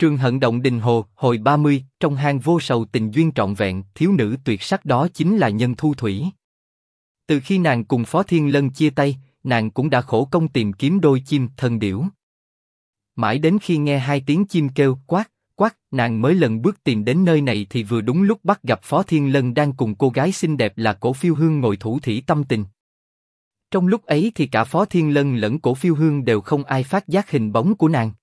Trường Hận Động Đình Hồ, hồi 30, trong hang vô sầu tình duyên trọn vẹn, thiếu nữ tuyệt sắc đó chính là Nhân Thu Thủy. Từ khi nàng cùng Phó Thiên Lân chia tay, nàng cũng đã khổ công tìm kiếm đôi chim thần điểu. Mãi đến khi nghe hai tiếng chim kêu quát, quát, nàng mới lần bước tìm đến nơi này thì vừa đúng lúc bắt gặp Phó Thiên Lân đang cùng cô gái xinh đẹp là Cổ Phiêu Hương ngồi thủ thỉ tâm tình. Trong lúc ấy thì cả Phó Thiên Lân lẫn Cổ Phiêu Hương đều không ai phát giác hình bóng của nàng.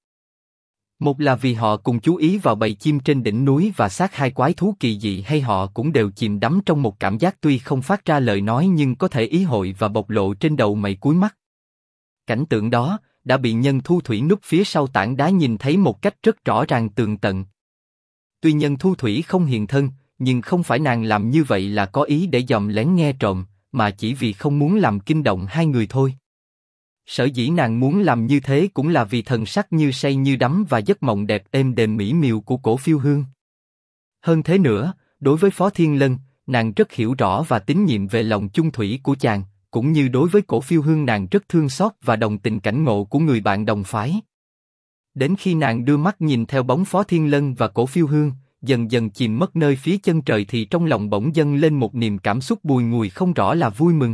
Một là vì họ cùng chú ý vào bầy chim trên đỉnh núi và xác hai quái thú kỳ dị, hay họ cũng đều chìm đắm trong một cảm giác tuy không phát ra lời nói nhưng có thể ý hội và bộc lộ trên đầu mày cuối mắt. Cảnh tượng đó đã bị Nhân Thu Thủy núp phía sau tảng đá nhìn thấy một cách rất rõ ràng tường tận. Tuy Nhân Thu Thủy không hiện thân, nhưng không phải nàng làm như vậy là có ý để dòm lén nghe trộm, mà chỉ vì không muốn làm kinh động hai người thôi. Sở dĩ nàng muốn làm như thế cũng là vì thần sắc như say như đắm và giấc mộng đẹp êm đềm mỹ miều của Cổ Phiêu Hương. Hơn thế nữa, đối với Phó Thiên Lân, nàng rất hiểu rõ và tín nhiệm về lòng chung thủy của chàng, cũng như đối với Cổ Phiêu Hương nàng rất thương xót và đồng tình cảnh ngộ của người bạn đồng phái. Đến khi nàng đưa mắt nhìn theo bóng Phó Thiên Lân và Cổ Phiêu Hương, dần dần chìm mất nơi phía chân trời thì trong lòng bỗng dâng lên một niềm cảm xúc bùi ngùi không rõ là vui mừng,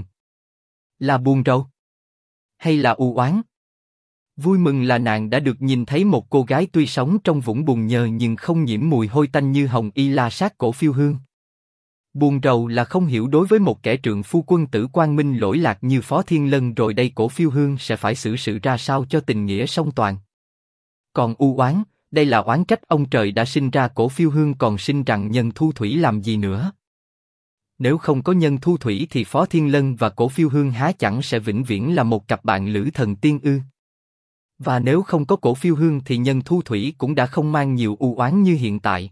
là buồn rầu, hay là u oán. Vui mừng là nàng đã được nhìn thấy một cô gái tuy sống trong vũng bùn nhơ nhưng không nhiễm mùi hôi tanh như Hồng Y La Sát Cổ Phiêu Hương. Buồn rầu là không hiểu đối với một kẻ trượng phu quân tử quang minh lỗi lạc như Phó Thiên Lân rồi đây Cổ Phiêu Hương sẽ phải xử sự ra sao cho tình nghĩa song toàn. Còn u oán, đây là oán trách ông trời đã sinh ra Cổ Phiêu Hương còn sinh rằng Nhân Thu Thủy làm gì nữa. Nếu không có Nhân Thu Thủy thì Phó Thiên Lân và Cổ Phiêu Hương há chẳng sẽ vĩnh viễn là một cặp bạn lữ thần tiên ư? Và nếu không có Cổ Phiêu Hương thì Nhân Thu Thủy cũng đã không mang nhiều u oán như hiện tại.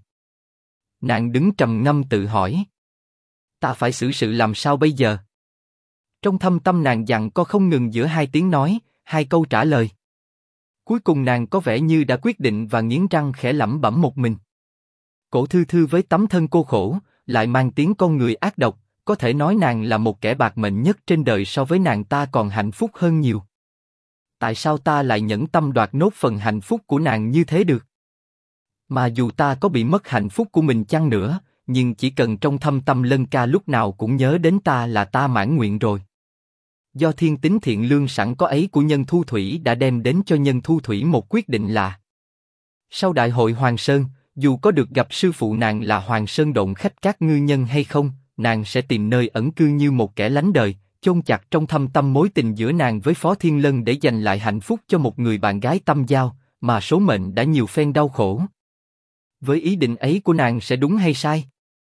Nàng đứng trầm ngâm tự hỏi, ta phải xử sự làm sao bây giờ? Trong thâm tâm nàng dặn co không ngừng giữa hai tiếng nói, hai câu trả lời. Cuối cùng nàng có vẻ như đã quyết định và nghiến răng khẽ lẩm bẩm một mình. Cổ Thư Thư với tấm thân cô khổ, lại mang tiếng con người ác độc, có thể nói nàng là một kẻ bạc mệnh nhất trên đời, so với nàng ta còn hạnh phúc hơn nhiều. Tại sao ta lại nhẫn tâm đoạt nốt phần hạnh phúc của nàng như thế được? Mà dù ta có bị mất hạnh phúc của mình chăng nữa, nhưng chỉ cần trong thâm tâm Lân Ca lúc nào cũng nhớ đến ta là ta mãn nguyện rồi. Do thiên tính thiện lương sẵn có ấy của Nhân Thu Thủy đã đem đến cho Nhân Thu Thủy một quyết định là sau đại hội Hoàng Sơn, dù có được gặp sư phụ nàng là Hoàng Sơn Độn Khách Các Ngư Nhân hay không, nàng sẽ tìm nơi ẩn cư như một kẻ lánh đời, chôn chặt trong thâm tâm mối tình giữa nàng với Phó Thiên Lân để giành lại hạnh phúc cho một người bạn gái tâm giao, mà số mệnh đã nhiều phen đau khổ. Với ý định ấy của nàng sẽ đúng hay sai?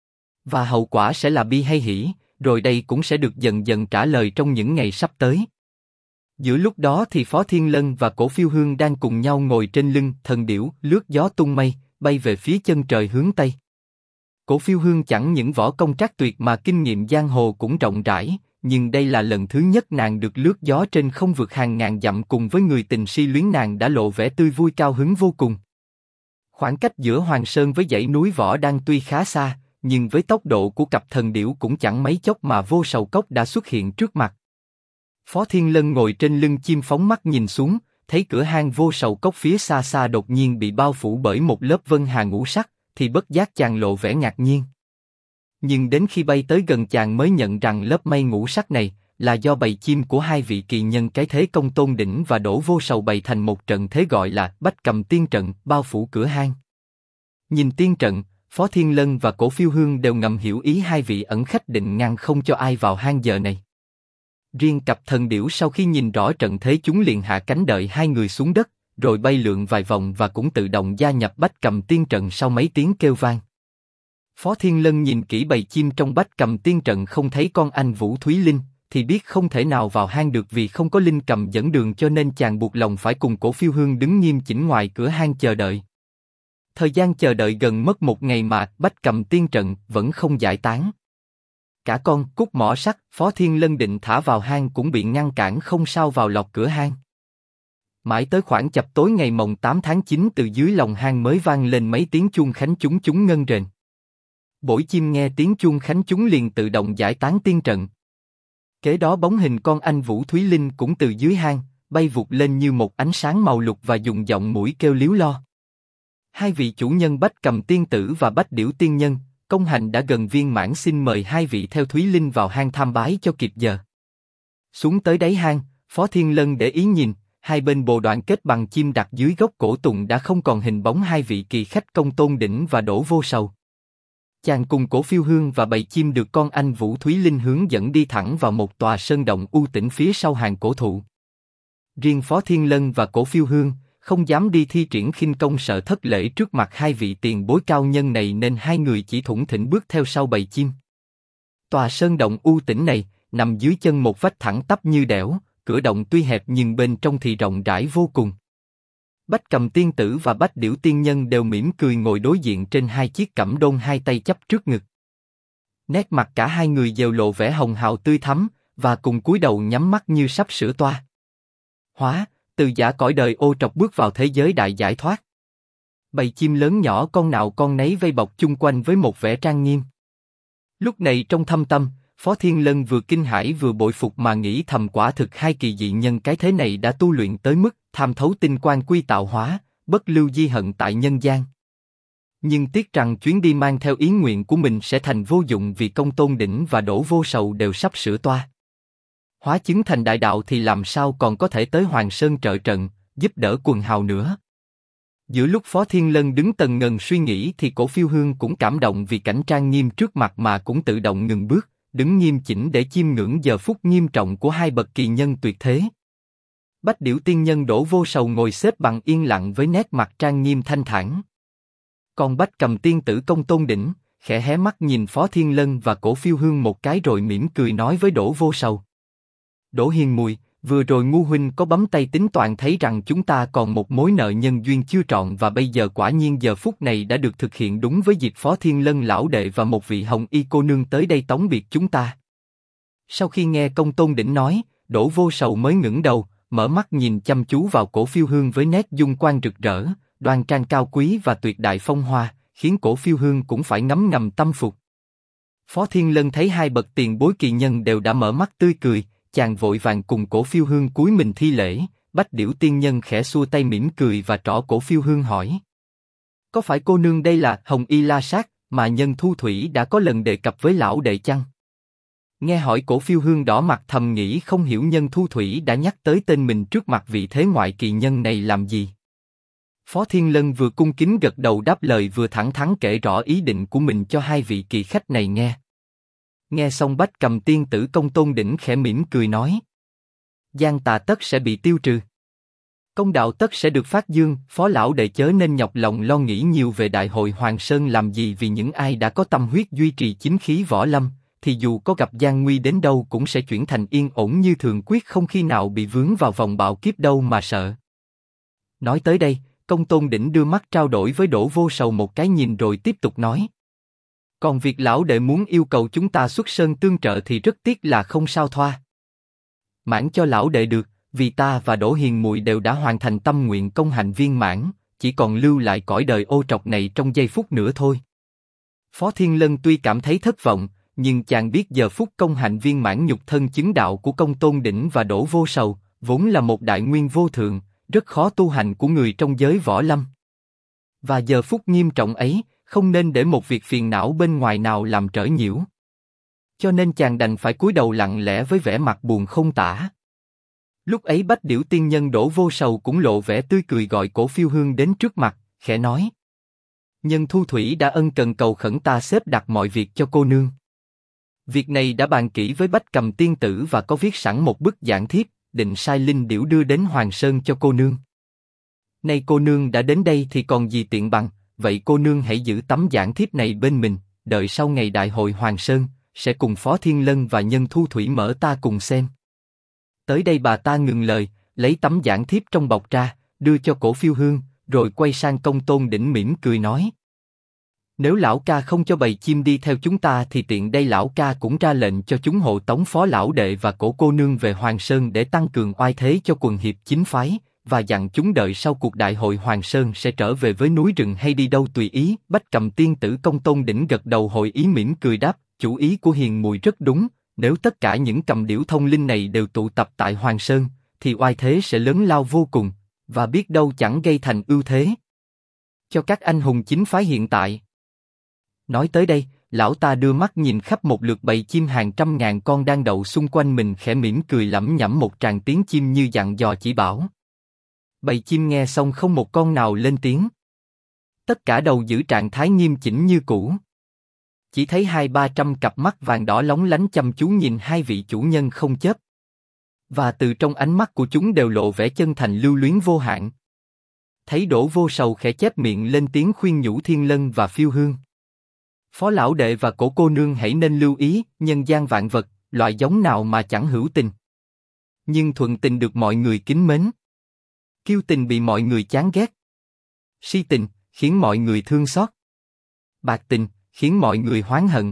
Và hậu quả sẽ là bi hay hỷ, rồi đây cũng sẽ được dần dần trả lời trong những ngày sắp tới. Giữa lúc đó thì Phó Thiên Lân và Cổ Phiêu Hương đang cùng nhau ngồi trên lưng thần điểu, lướt gió tung mây, bay về phía chân trời hướng Tây. Cổ Phiêu Hương chẳng những võ công trác tuyệt mà kinh nghiệm giang hồ cũng rộng rãi, nhưng đây là lần thứ nhất nàng được lướt gió trên không vượt hàng ngàn dặm cùng với người tình si luyến, nàng đã lộ vẻ tươi vui cao hứng vô cùng. Khoảng cách giữa Hoàng Sơn với dãy núi Võ Đăng tuy khá xa, nhưng với tốc độ của cặp thần điểu cũng chẳng mấy chốc mà Vô Sầu Cốc đã xuất hiện trước mặt. Phó Thiên Lân ngồi trên lưng chim phóng mắt nhìn xuống, thấy cửa hang Vô Sầu Cốc phía xa xa đột nhiên bị bao phủ bởi một lớp vân hà ngũ sắc, thì bất giác chàng lộ vẻ ngạc nhiên. Nhưng đến khi bay tới gần chàng mới nhận rằng lớp mây ngũ sắc này là do bầy chim của hai vị kỳ nhân cái thế công Tôn Đỉnh và Đỗ Vô Sầu bày thành một trận thế gọi là Bách Cầm Tiên Trận, bao phủ cửa hang. Nhìn tiên trận, Phó Thiên Lân và Cổ Phiêu Hương đều ngầm hiểu ý hai vị ẩn khách định ngăn không cho ai vào hang giờ này. Riêng cặp thần điểu sau khi nhìn rõ trận thế chúng liền hạ cánh đợi hai người xuống đất, rồi bay lượn vài vòng và cũng tự động gia nhập Bách Cầm Tiên Trận sau mấy tiếng kêu vang. Phó Thiên Lân nhìn kỹ bầy chim trong Bách Cầm Tiên Trận không thấy con anh Vũ Thúy Linh, thì biết không thể nào vào hang được vì không có Linh Cầm dẫn đường, cho nên chàng buộc lòng phải cùng Cổ Phiêu Hương đứng nghiêm chỉnh ngoài cửa hang chờ đợi. Thời gian chờ đợi gần mất một ngày mà Bách Cầm Tiên Trận vẫn không giải tán. Cả con cúc mỏ sắt Phó Thiên Lân định thả vào hang cũng bị ngăn cản không sao vào lọt cửa hang. Mãi tới khoảng chập tối ngày mồng 8 tháng 9 từ dưới lòng hang mới vang lên mấy tiếng chuông khánh chúng ngân rền. Bổi chim nghe tiếng chuông khánh chúng liền tự động giải tán tiên trận. Kế đó bóng hình con anh Vũ Thúy Linh cũng từ dưới hang bay vụt lên như một ánh sáng màu lục và dùng giọng mũi kêu líu lo. Hai vị chủ nhân Bách Cầm Tiên Tử và Bách Điểu Tiên Nhân, công hành đã gần viên mãn, xin mời hai vị theo Thúy Linh vào hang tham bái cho kịp giờ. Xuống tới đáy hang, Phó Thiên Lân để ý nhìn, hai bên bồ đoạn kết bằng chim đặt dưới gốc cổ tùng đã không còn hình bóng hai vị kỳ khách Công Tôn Đỉnh và Đỗ Vô Sầu. Chàng cùng Cổ Phiêu Hương và bầy chim được con anh Vũ Thúy Linh hướng dẫn đi thẳng vào một tòa sơn động u tĩnh phía sau hàng cổ thụ. Riêng Phó Thiên Lân và Cổ Phiêu Hương không dám đi thi triển khinh công, sợ thất lễ trước mặt hai vị tiền bối cao nhân này, nên hai người chỉ thủng thỉnh bước theo sau bầy chim. Tòa sơn động u tĩnh này nằm dưới chân một vách thẳng tắp như đẽo, cửa động tuy hẹp nhưng bên trong thì rộng rãi vô cùng. Bách Cầm Tiên Tử và Bách Điểu Tiên Nhân đều mỉm cười ngồi đối diện trên hai chiếc cẩm đôn, hai tay chắp trước ngực. Nét mặt cả hai người đều lộ vẻ hồng hào tươi thắm, và cùng cúi đầu nhắm mắt như sắp sửa toa hóa, từ giả cõi đời ô trọc bước vào thế giới đại giải thoát. Bầy chim lớn nhỏ con nào con nấy vây bọc chung quanh với một vẻ trang nghiêm. Lúc này trong thâm tâm, Phó Thiên Lân vừa kinh hãi vừa bội phục mà nghĩ thầm, quả thực hai kỳ dị nhân cái thế này đã tu luyện tới mức tham thấu tinh quan quy tạo hóa, bất lưu di hận tại nhân gian. Nhưng tiếc rằng chuyến đi mang theo ý nguyện của mình sẽ thành vô dụng, vì Công Tôn Đỉnh và Đỗ Vô Sầu đều sắp sửa toa hóa chứng thành đại đạo thì làm sao còn có thể tới Hoàng Sơn trợ trận, giúp đỡ quần hào nữa. Giữa lúc Phó Thiên Lân đứng tần ngần suy nghĩ thì Cổ Phiêu Hương cũng cảm động vì cảnh trang nghiêm trước mặt mà cũng tự động ngừng bước, đứng nghiêm chỉnh để chiêm ngưỡng giờ phút nghiêm trọng của hai bậc kỳ nhân tuyệt thế. Bách Điểu Tiên Nhân Đỗ Vô Sầu ngồi xếp bằng yên lặng với nét mặt trang nghiêm thanh thản. Còn Bách Cầm Tiên Tử Công Tôn Đỉnh khẽ hé mắt nhìn Phó Thiên Lân và Cổ Phiêu Hương một cái rồi mỉm cười nói với Đỗ Vô Sầu: Đỗ Hiền Mùi, vừa rồi ngu huynh có bấm tay tính toán thấy rằng chúng ta còn một mối nợ nhân duyên chưa trọn, và bây giờ quả nhiên giờ phút này đã được thực hiện đúng với dịp Phó Thiên Lân lão đệ và một vị hồng y cô nương tới đây tống biệt chúng ta. Sau khi nghe Công Tôn Đỉnh nói, Đỗ Vô Sầu mới ngẩng đầu, mở mắt nhìn chăm chú vào Cổ Phiêu Hương với nét dung quan rực rỡ, đoan trang cao quý và tuyệt đại phong hoa, khiến Cổ Phiêu Hương cũng phải ngấm ngầm tâm phục. Phó Thiên Lân thấy hai bậc tiền bối kỳ nhân đều đã mở mắt tươi cười, chàng vội vàng cùng Cổ Phiêu Hương cúi mình thi lễ. Bách Điểu Tiên Nhân khẽ xua tay mỉm cười và trỏ Cổ Phiêu Hương hỏi: Có phải cô nương đây là Hồng Y La Sát mà Nhân Thu Thủy đã có lần đề cập với lão đệ chăng? Nghe hỏi, Cổ Phiêu Hương đỏ mặt thầm nghĩ không hiểu Nhân Thu Thủy đã nhắc tới tên mình trước mặt vị thế ngoại kỳ nhân này làm gì. Phó Thiên Lân vừa cung kính gật đầu đáp lời, vừa thẳng thắn kể rõ ý định của mình cho hai vị kỳ khách này nghe. Nghe xong, Bách Cầm Tiên Tử Công Tôn Đỉnh khẽ mỉm cười nói: Gian tà tất sẽ bị tiêu trừ, công đạo tất sẽ được phát dương. Phó lão đệ chớ nên nhọc lòng lo nghĩ nhiều về đại hội Hoàng Sơn làm gì, vì những ai đã có tâm huyết duy trì chính khí võ lâm, thì dù có gặp gian nguy đến đâu cũng sẽ chuyển thành yên ổn như thường, quyết không khi nào bị vướng vào vòng bạo kiếp đâu mà sợ. Nói tới đây, Công Tôn Đỉnh đưa mắt trao đổi với Đỗ Vô Sầu một cái nhìn rồi tiếp tục nói: Còn việc lão đệ muốn yêu cầu chúng ta xuất sơn tương trợ thì rất tiếc là không sao thoa mãn cho lão đệ được, vì ta và Đỗ Hiền Mùi đều đã hoàn thành tâm nguyện công hạnh viên mãn, chỉ còn lưu lại cõi đời ô trọc này trong giây phút nữa thôi. Phó Thiên Lân tuy cảm thấy thất vọng, nhưng chàng biết giờ phút công hạnh viên mãn nhục thân chứng đạo của Công Tôn Đỉnh và Đỗ Vô Sầu vốn là một đại nguyên vô thượng, rất khó tu hành của người trong giới võ lâm. Và giờ phút nghiêm trọng ấy, không nên để một việc phiền não bên ngoài nào làm trở nhiễu. Cho nên chàng đành phải cúi đầu lặng lẽ với vẻ mặt buồn không tả. Lúc ấy Bách Điểu Tiên Nhân Đỗ Vô Sầu cũng lộ vẻ tươi cười gọi Cổ Phiêu Hương đến trước mặt, khẽ nói: Nhân Thu Thủy đã ân cần cầu khẩn ta xếp đặt mọi việc cho cô nương. Việc này đã bàn kỹ với Bách Cầm Tiên Tử và có viết sẵn một bức giảng thiếp, định sai Linh Điểu đưa đến Hoàng Sơn cho cô nương. Nay cô nương đã đến đây thì còn gì tiện bằng, vậy cô nương hãy giữ tấm giảng thiếp này bên mình, đợi sau ngày đại hội Hoàng Sơn, sẽ cùng Phó Thiên Lân và Nhân Thu Thủy mở ta cùng xem. Tới đây bà ta ngừng lời, lấy tấm giảng thiếp trong bọc ra, đưa cho Cổ Phiêu Hương, rồi quay sang Công Tôn Đỉnh mỉm cười nói: Nếu lão ca không cho bầy chim đi theo chúng ta thì tiện đây lão ca cũng ra lệnh cho chúng hộ tống Phó lão đệ và Cổ cô nương về Hoàng Sơn để tăng cường oai thế cho quần hiệp chính phái, và dặn chúng đợi sau cuộc đại hội Hoàng Sơn sẽ trở về với núi rừng hay đi đâu tùy ý. Bách Cầm Tiên Tử Công Tôn Đỉnh gật đầu hội ý mỉm cười đáp: Chủ ý của Hiền Mùi rất đúng, nếu tất cả những cầm điểu thông linh này đều tụ tập tại Hoàng Sơn, thì oai thế sẽ lớn lao vô cùng, và biết đâu chẳng gây thành ưu thế. cho các anh hùng chính phái hiện tại. Nói tới đây, lão ta đưa mắt nhìn khắp một lượt bầy chim hàng trăm ngàn con đang đậu xung quanh mình, khẽ mỉm cười lẩm nhẩm một tràng tiếng chim như dặn dò chỉ bảo. Bầy chim nghe xong không một con nào lên tiếng. Tất cả đầu giữ trạng thái nghiêm chỉnh như cũ. Chỉ thấy 200-300 cặp mắt vàng đỏ lóng lánh chăm chú nhìn hai vị chủ nhân không chớp. Và từ trong ánh mắt của chúng đều lộ vẻ chân thành lưu luyến vô hạn. Thấy Đỗ Vô Sầu khẽ chép miệng lên tiếng khuyên nhủ Thiên Lân và Phiêu Hương. Phó lão đệ và Cổ cô nương hãy nên lưu ý, nhân gian vạn vật, loại giống nào mà chẳng hữu tình. Nhưng thuận tình được mọi người kính mến. Kiêu tình bị mọi người chán ghét. Si tình, khiến mọi người thương xót. Bạc tình, khiến mọi người oán hận.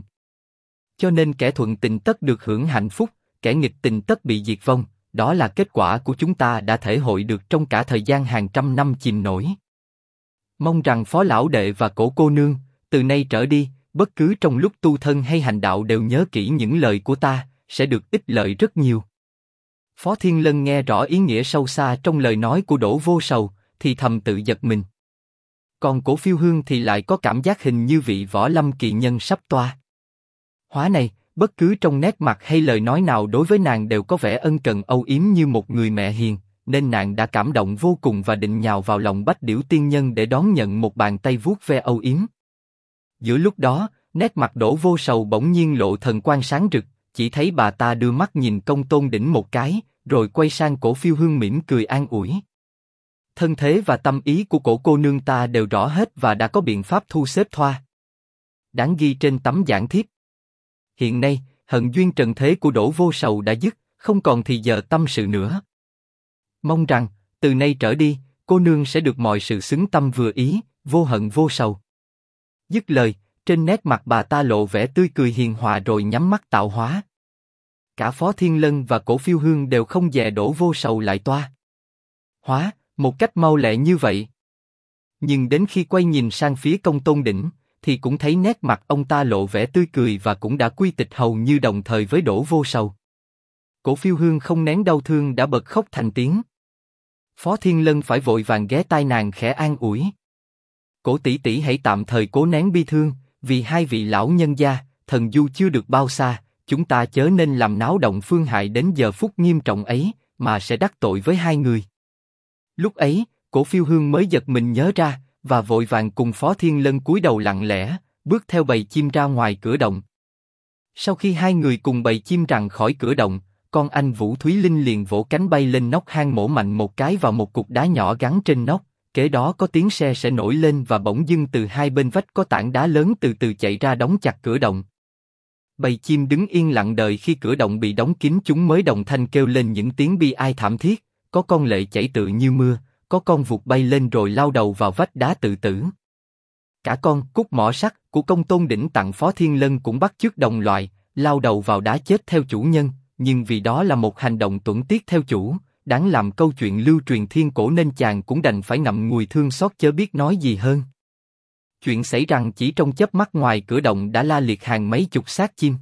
Cho nên kẻ thuận tình tất được hưởng hạnh phúc, kẻ nghịch tình tất bị diệt vong. Đó là kết quả của chúng ta đã thể hội được trong cả thời gian hàng trăm năm chìm nổi. Mong rằng Phó lão đệ và Cổ cô nương, từ nay trở đi, bất cứ trong lúc tu thân hay hành đạo đều nhớ kỹ những lời của ta, sẽ được ích lợi rất nhiều. Phó Thiên Lân nghe rõ ý nghĩa sâu xa trong lời nói của Đỗ Vô Sầu, thì thầm tự giật mình. Còn Cổ Phiêu Hương thì lại có cảm giác hình như vị võ lâm kỳ nhân sắp toa. Hóa này, bất cứ trong nét mặt hay lời nói nào đối với nàng đều có vẻ ân cần âu yếm như một người mẹ hiền, nên nàng đã cảm động vô cùng và định nhào vào lòng Bách Điểu tiên nhân để đón nhận một bàn tay vuốt ve âu yếm. Giữa lúc đó, nét mặt Đỗ Vô Sầu bỗng nhiên lộ thần quang sáng rực, chỉ thấy bà ta đưa mắt nhìn Công Tôn Đỉnh một cái, rồi quay sang Cổ Phiêu Hương mỉm cười an ủi. Thân thế và tâm ý của Cổ cô nương ta đều rõ hết và đã có biện pháp thu xếp thoa. Đáng ghi trên tấm giảng thiếp. Hiện nay, hận duyên trần thế của Đỗ Vô Sầu đã dứt, không còn thì giờ tâm sự nữa. Mong rằng, từ nay trở đi, cô nương sẽ được mọi sự xứng tâm vừa ý, vô hận vô sầu. Dứt lời, trên nét mặt bà ta lộ vẻ tươi cười hiền hòa rồi nhắm mắt tạo hóa. Cả Phó Thiên Lân và Cổ Phiêu Hương đều không dè Đỗ Vô Sầu lại toa hóa, một cách mau lẹ như vậy. Nhưng đến khi quay nhìn sang phía Công Tôn Đỉnh, thì cũng thấy nét mặt ông ta lộ vẻ tươi cười và cũng đã quy tịch hầu như đồng thời với Đỗ Vô Sầu. Cổ Phiêu Hương không nén đau thương đã bật khóc thành tiếng. Phó Thiên Lân phải vội vàng ghé tai nàng khẽ an ủi. Cổ tỷ tỷ hãy tạm thời cố nén bi thương, vì hai vị lão nhân gia, thần du chưa được bao xa, chúng ta chớ nên làm náo động phương hại đến giờ phút nghiêm trọng ấy, mà sẽ đắc tội với hai người. Lúc ấy, Cổ Phiêu Hương mới giật mình nhớ ra, và vội vàng cùng Phó Thiên Lân cúi đầu lặng lẽ, bước theo bầy chim ra ngoài cửa động. Sau khi hai người cùng bầy chim rằn khỏi cửa động, con anh Vũ Thúy Linh liền vỗ cánh bay lên nóc hang mổ mạnh một cái vào một cục đá nhỏ gắn trên nóc, kế đó có tiếng xe sẽ nổi lên và bỗng dưng từ hai bên vách có tảng đá lớn từ từ chạy ra đóng chặt cửa động. Bầy chim đứng yên lặng đợi khi cửa động bị đóng kín, chúng mới đồng thanh kêu lên những tiếng bi ai thảm thiết, có con lệ chảy tự như mưa, có con vụt bay lên rồi lao đầu vào vách đá tự tử. Cả con cúc mỏ sắt của Công Tôn Đỉnh tặng Phó Thiên Lân cũng bắt chước đồng loại, lao đầu vào đá chết theo chủ nhân, nhưng vì đó là một hành động tuẫn tiết theo chủ, đáng làm câu chuyện lưu truyền thiên cổ nên chàng cũng đành phải ngậm ngùi thương xót chớ biết nói gì hơn. Chuyện xảy rằng chỉ trong chớp mắt ngoài cửa động đã la liệt hàng mấy chục xác chim.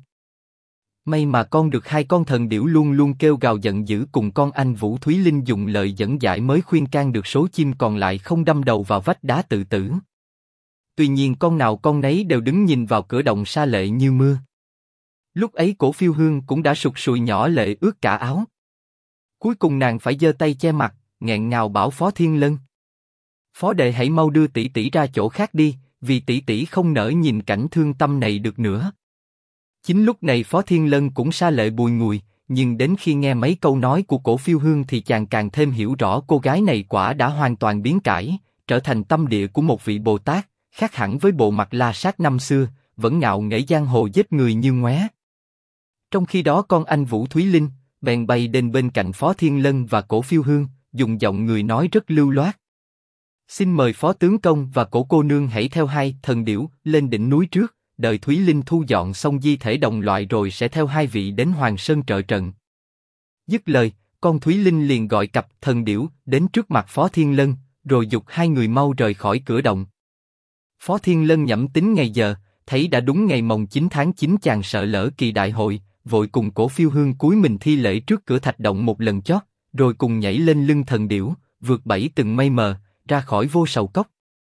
May mà con được hai con thần điểu luôn luôn kêu gào giận dữ cùng con anh Vũ Thúy Linh dùng lời dẫn giải mới khuyên can được số chim còn lại không đâm đầu vào vách đá tự tử. Tuy nhiên con nào con nấy đều đứng nhìn vào cửa động sa lệ như mưa. Lúc ấy Cổ Phiêu Hương cũng đã sụt sùi nhỏ lệ ướt cả áo. Cuối cùng nàng phải giơ tay che mặt, nghẹn ngào bảo Phó Thiên Lân: Phó đệ hãy mau đưa tỷ tỷ ra chỗ khác đi, vì tỷ tỷ không nỡ nhìn cảnh thương tâm này được nữa. Chính lúc này Phó Thiên Lân cũng sa lệ bùi ngùi, nhưng đến khi nghe mấy câu nói của Cổ Phiêu Hương thì chàng càng thêm hiểu rõ cô gái này quả đã hoàn toàn biến cải, trở thành tâm địa của một vị Bồ Tát, khác hẳn với bộ mặt la sát năm xưa, vẫn ngạo nghễ giang hồ giết người như ngoé. Trong khi đó con anh Vũ Thúy Linh bèn bay đến bên cạnh Phó Thiên Lân và Cổ Phiêu Hương, dùng giọng người nói rất lưu loát: Xin mời Phó tướng công và Cổ cô nương hãy theo hai thần điểu lên đỉnh núi trước, đợi Thúy Linh thu dọn xong di thể đồng loại rồi sẽ theo hai vị đến Hoàng Sơn trợ trận. Dứt lời, con Thúy Linh liền gọi cặp thần điểu đến trước mặt Phó Thiên Lân, rồi giục hai người mau rời khỏi cửa động. Phó Thiên Lân nhẩm tính ngày giờ, thấy đã đúng ngày mồng 9 tháng 9, chàng sợ lỡ kỳ đại hội, vội cùng Cổ Phiêu Hương cúi mình thi lễ trước cửa thạch động một lần chót, rồi cùng nhảy lên lưng thần điểu, vượt 7 tầng mây mờ, ra khỏi Vô Sầu Cốc.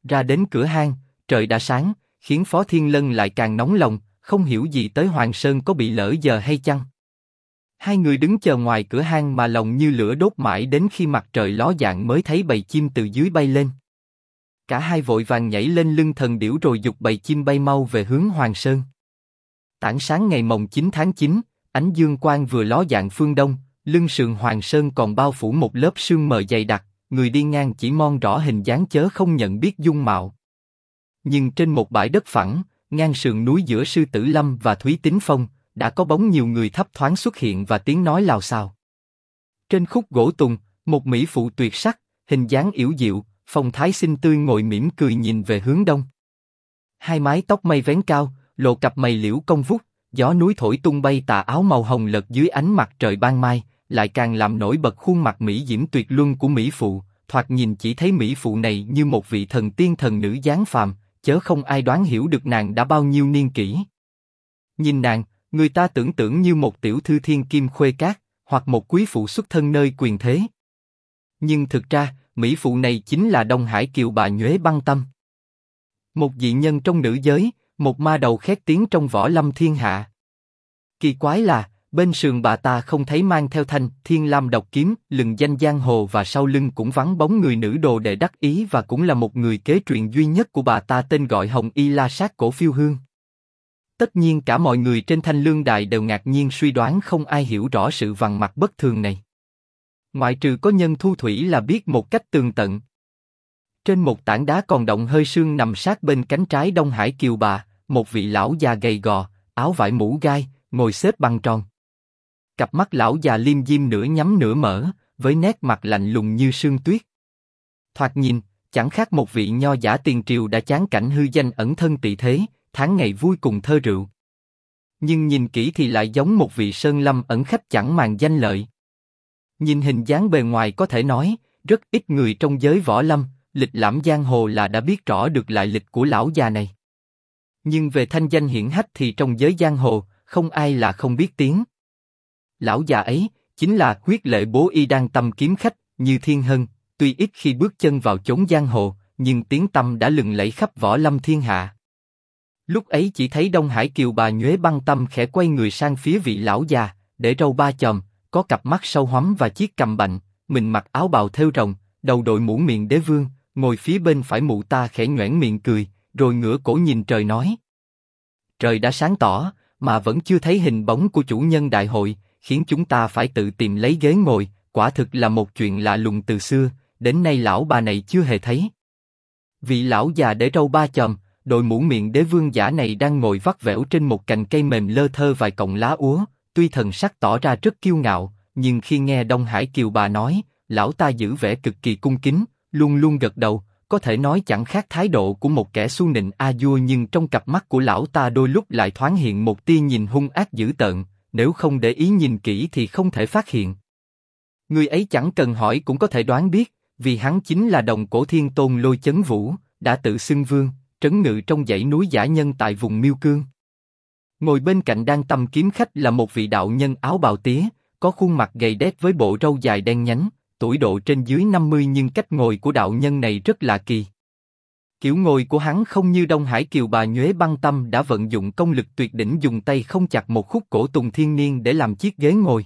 Ra đến cửa hang, trời đã sáng, khiến Phó Thiên Lân lại càng nóng lòng, không hiểu gì tới Hoàng Sơn có bị lỡ giờ hay chăng. Hai người đứng chờ ngoài cửa hang mà lòng như lửa đốt mãi đến khi mặt trời ló dạng mới thấy bầy chim từ dưới bay lên. Cả hai vội vàng nhảy lên lưng thần điểu rồi giục bầy chim bay mau về hướng Hoàng Sơn. Tảng sáng ngày mồng 9 tháng 9, ánh dương quang vừa ló dạng phương đông, lưng sườn Hoàng Sơn còn bao phủ một lớp sương mờ dày đặc, người đi ngang chỉ mon rõ hình dáng chớ không nhận biết dung mạo. Nhưng trên một bãi đất phẳng, ngang sườn núi giữa Sư Tử Lâm và Thúy Tín Phong, đã có bóng nhiều người thấp thoáng xuất hiện và tiếng nói lào xào. Trên khúc gỗ tùng, một mỹ phụ tuyệt sắc, hình dáng yểu điệu, phong thái xinh tươi ngồi mỉm cười nhìn về hướng đông. Hai mái tóc mây vén cao, lộ cặp mày liễu cong vút, gió núi thổi tung bay tà áo màu hồng lật dưới ánh mặt trời ban mai, lại càng làm nổi bật khuôn mặt mỹ diễm tuyệt luân của mỹ phụ. Thoạt nhìn chỉ thấy mỹ phụ này như một vị thần tiên thần nữ giáng phàm, chớ không ai đoán hiểu được nàng đã bao nhiêu niên kỷ. Nhìn nàng, người ta tưởng tượng như một tiểu thư thiên kim khuê cát, hoặc một quý phụ xuất thân nơi quyền thế. Nhưng thực ra, mỹ phụ này chính là Đông Hải kiều bà Nhuế Băng Tâm. Một dị nhân trong nữ giới, một ma đầu khét tiếng trong võ lâm thiên hạ. Kỳ quái là, bên sườn bà ta không thấy mang theo thanh thiên lam độc kiếm, lừng danh giang hồ và sau lưng cũng vắng bóng người nữ đồ đệ đắc ý và cũng là một người kế truyền duy nhất của bà ta tên gọi Hồng Y La Sát Cổ Phiêu Hương. Tất nhiên cả mọi người trên Thanh Lương Đài đều ngạc nhiên suy đoán không ai hiểu rõ sự vằn mặt bất thường này. Ngoại trừ có Nhân Thu Thủy là biết một cách tường tận. Trên một tảng đá còn động hơi sương nằm sát bên cánh trái Đông Hải kiều bà, một vị lão già gầy gò, áo vải mũ gai, ngồi xếp bằng tròn. Cặp mắt lão già liêm diêm nửa nhắm nửa mở, với nét mặt lạnh lùng như sương tuyết. Thoạt nhìn, chẳng khác một vị nho giả tiền triều đã chán cảnh hư danh ẩn thân tị thế, tháng ngày vui cùng thơ rượu. Nhưng nhìn kỹ thì lại giống một vị sơn lâm ẩn khách chẳng màng danh lợi. Nhìn hình dáng bề ngoài có thể nói, rất ít người trong giới võ lâm, lịch lãm giang hồ là đã biết rõ được lại lịch của lão già này. Nhưng về thanh danh hiển hách thì trong giới giang hồ, không ai là không biết tiếng. Lão già ấy chính là Huyết Lệ Bố Y Đan Tâm kiếm khách Như Thiên Hân, tuy ít khi bước chân vào chốn giang hồ, nhưng tiếng tăm đã lừng lẫy khắp võ lâm thiên hạ. Lúc ấy chỉ thấy Đông Hải kiều bà Nhuế Băng Tâm khẽ quay người sang phía vị lão già, để râu ba chòm, có cặp mắt sâu hoắm và chiếc cằm bạnh, mình mặc áo bào thêu rồng, đầu đội mũ miệng đế vương, ngồi phía bên phải mụ ta khẽ nhoẻn miệng cười, rồi ngửa cổ nhìn trời nói: Trời đã sáng tỏ, mà vẫn chưa thấy hình bóng của chủ nhân đại hội, khiến chúng ta phải tự tìm lấy ghế ngồi, quả thực là một chuyện lạ lùng từ xưa, đến nay lão bà này chưa hề thấy. Vị lão già để râu ba chòm, đội mũ miệng đế vương giả này đang ngồi vắt vẻo trên một cành cây mềm lơ thơ vài cọng lá úa, tuy thần sắc tỏ ra rất kiêu ngạo, nhưng khi nghe Đông Hải kiều bà nói, lão ta giữ vẻ cực kỳ cung kính, luôn luôn gật đầu, có thể nói chẳng khác thái độ của một kẻ su nịnh a vua, nhưng trong cặp mắt của lão ta đôi lúc lại thoáng hiện một tia nhìn hung ác dữ tợn, nếu không để ý nhìn kỹ thì không thể phát hiện. Người ấy chẳng cần hỏi cũng có thể đoán biết, vì hắn chính là Đồng Cổ Thiên Tôn Lôi Chấn Vũ, đã tự xưng vương, trấn ngự trong dãy núi Dã Nhân tại vùng Miêu Cương. Ngồi bên cạnh Đan Tâm kiếm khách là một vị đạo nhân áo bào tía, có khuôn mặt gầy đét với bộ râu dài đen nhánh, tuổi độ trên dưới 50 nhưng cách ngồi của đạo nhân này rất lạ kỳ. Kiểu ngồi của hắn không như Đông Hải kiều bà Nhuế Băng Tâm đã vận dụng công lực tuyệt đỉnh dùng tay không chặt một khúc cổ tùng thiên niên để làm chiếc ghế ngồi.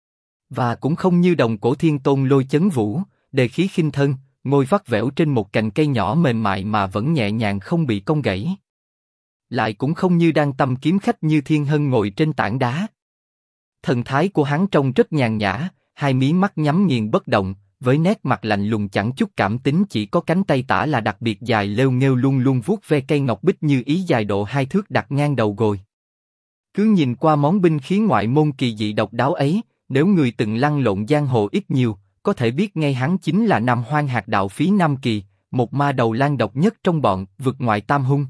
Và cũng không như Đồng Cổ Thiên Tôn Lôi Chấn Vũ, đề khí khinh thân, ngồi vắt vẻo trên một cành cây nhỏ mềm mại mà vẫn nhẹ nhàng không bị cong gãy. Lại cũng không như Đan Tâm kiếm khách Như Thiên Hân ngồi trên tảng đá. Thần thái của hắn trông rất nhàn nhã, hai mí mắt nhắm nghiền bất động, với nét mặt lạnh lùng chẳng chút cảm tính, chỉ có cánh tay tả là đặc biệt dài lêu nghêu luôn luôn vuốt ve cây ngọc bích như ý dài độ 2 thước đặt ngang đầu gối. Cứ nhìn qua món binh khí ngoại môn kỳ dị độc đáo ấy, nếu người từng lăn lộn giang hồ ít nhiều, có thể biết ngay hắn chính là Nam Hoang Hạt Đạo Phí Nam Kỳ, một ma đầu lan độc nhất trong bọn vực ngoại tam hung.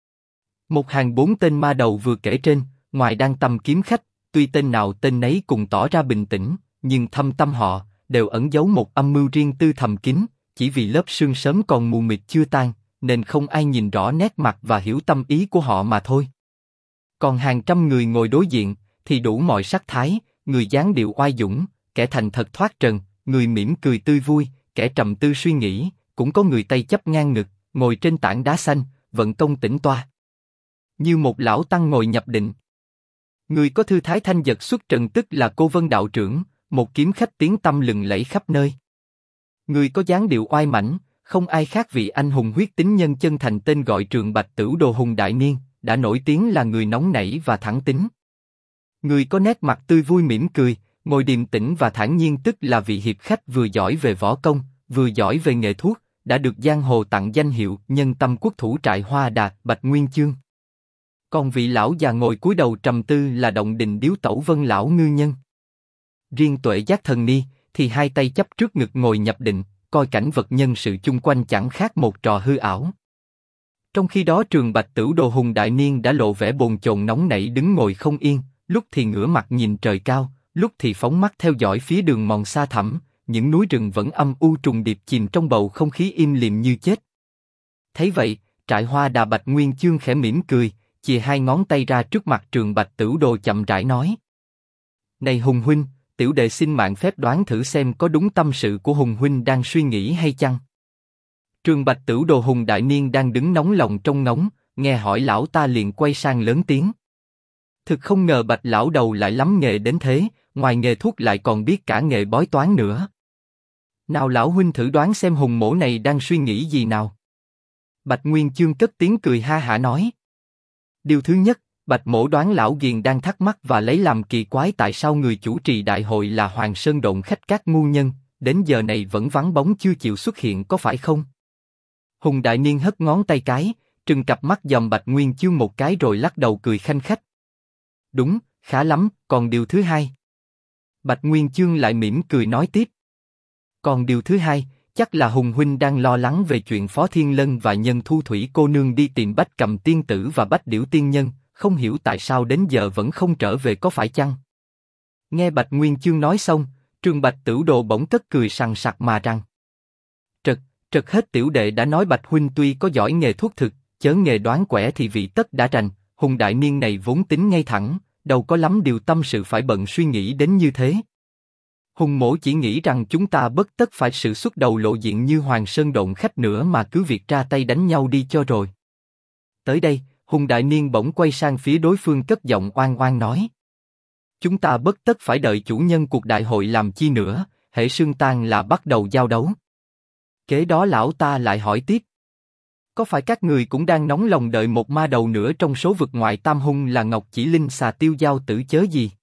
Một hàng 4 tên ma đầu vừa kể trên, ngoài Đan Tâm kiếm khách, tuy tên nào tên nấy cùng tỏ ra bình tĩnh, nhưng thâm tâm họ đều ẩn giấu một âm mưu riêng tư thầm kín, chỉ vì lớp sương sớm còn mù mịt chưa tan, nên không ai nhìn rõ nét mặt và hiểu tâm ý của họ mà thôi. Còn hàng trăm người ngồi đối diện, thì đủ mọi sắc thái, người dáng điệu oai dũng, kẻ thành thật thoát trần, người mỉm cười tươi vui, kẻ trầm tư suy nghĩ, cũng có người tay chấp ngang ngực, ngồi trên tảng đá xanh, vận công tĩnh toa. Như một lão tăng ngồi nhập định. Người có thư thái thanh giật xuất trần tức là Cô Vân đạo trưởng, một kiếm khách tiếng tăm lừng lẫy khắp nơi. Người có dáng điệu oai mãnh, không ai khác vị anh hùng huyết tính nhân chân thành tên gọi Trường Bạch Tửu Đồ Hùng Đại Niên, đã nổi tiếng là người nóng nảy và thẳng tính. Người có nét mặt tươi vui mỉm cười, ngồi điềm tĩnh và thản nhiên tức là vị hiệp khách vừa giỏi về võ công, vừa giỏi về nghề thuốc, đã được giang hồ tặng danh hiệu nhân tâm quốc thủ Trại Hoa Đà, Bạch Nguyên Chương. Còn vị lão già ngồi cúi đầu trầm tư là Động Đình Điếu Tẩu Vân lão ngư nhân. Riêng Tuệ Giác Thần Ni thì hai tay chắp trước ngực ngồi nhập định, coi cảnh vật nhân sự chung quanh chẳng khác một trò hư ảo. Trong khi đó Trường Bạch Tửu Đồ Hùng Đại Niên đã lộ vẻ bồn chồn nóng nảy đứng ngồi không yên, lúc thì ngửa mặt nhìn trời cao, lúc thì phóng mắt theo dõi phía đường mòn xa thẳm, những núi rừng vẫn âm u trùng điệp chìm trong bầu không khí im lìm như chết. Thấy vậy, Trại Hoa Đà Bạch Nguyên Chương khẽ mỉm cười, chìa hai ngón tay ra trước mặt Trường Bạch Tửu Đồ chậm rãi nói: "Này Hùng huynh, tiểu đệ xin mạn phép đoán thử xem có đúng tâm sự của Hùng huynh đang suy nghĩ hay chăng?" Trường Bạch Tửu Đồ Hùng Đại Niên đang đứng nóng lòng trông ngóng, nghe hỏi lão ta liền quay sang lớn tiếng: "Thực không ngờ Bạch lão đầu lại lắm nghề đến thế, ngoài nghề thuốc lại còn biết cả nghề bói toán nữa. Nào lão huynh thử đoán xem Hùng mỗ này đang suy nghĩ gì nào." Bạch Nguyên Chương cất tiếng cười ha hả nói: "Điều thứ nhất, Bạch mỗ đoán lão Ghiền đang thắc mắc và lấy làm kỳ quái tại sao người chủ trì đại hội là Hoàng Sơn Độn khách các ngu nhân, đến giờ này vẫn vắng bóng chưa chịu xuất hiện có phải không?" Hùng Đại Niên hất ngón tay cái, trừng cặp mắt dòm Bạch Nguyên Chương một cái rồi lắc đầu cười khanh khách: "Đúng, khá lắm, còn điều thứ hai?" Bạch Nguyên Chương lại mỉm cười nói tiếp: "Còn điều thứ hai, chắc là Hùng huynh đang lo lắng về chuyện Phó Thiên Lân và Nhân Thu Thủy cô nương đi tìm Bách Cầm tiên tử và Bách Điểu tiên nhân, không hiểu tại sao đến giờ vẫn không trở về có phải chăng?" Nghe Bạch Nguyên Chương nói xong, Trường Bạch Tửu Đồ bỗng cất cười sằng sặc mà rằng: Trật hết tiểu đệ đã nói Bạch huynh tuy có giỏi nghề thuốc thực, chớ nghề đoán quẻ thì vị tất đã rành. Hùng Đại Niên này vốn tính ngay thẳng, đâu có lắm điều tâm sự phải bận suy nghĩ đến như thế. Hùng mỗ chỉ nghĩ rằng chúng ta bất tất phải sự xuất đầu lộ diện như Hoàng Sơn Độn khách nữa mà cứ việc ra tay đánh nhau đi cho rồi. Tới đây, Hùng Đại Niên bỗng quay sang phía đối phương cất giọng oan oan nói: "Chúng ta bất tất phải đợi chủ nhân cuộc đại hội làm chi nữa, hễ sương tan là bắt đầu giao đấu." Kế đó lão ta lại hỏi tiếp: "Có phải các người cũng đang nóng lòng đợi một ma đầu nữa trong số vực ngoại tam hung là Ngọc Chỉ Linh xà tiêu giao tử chớ gì?"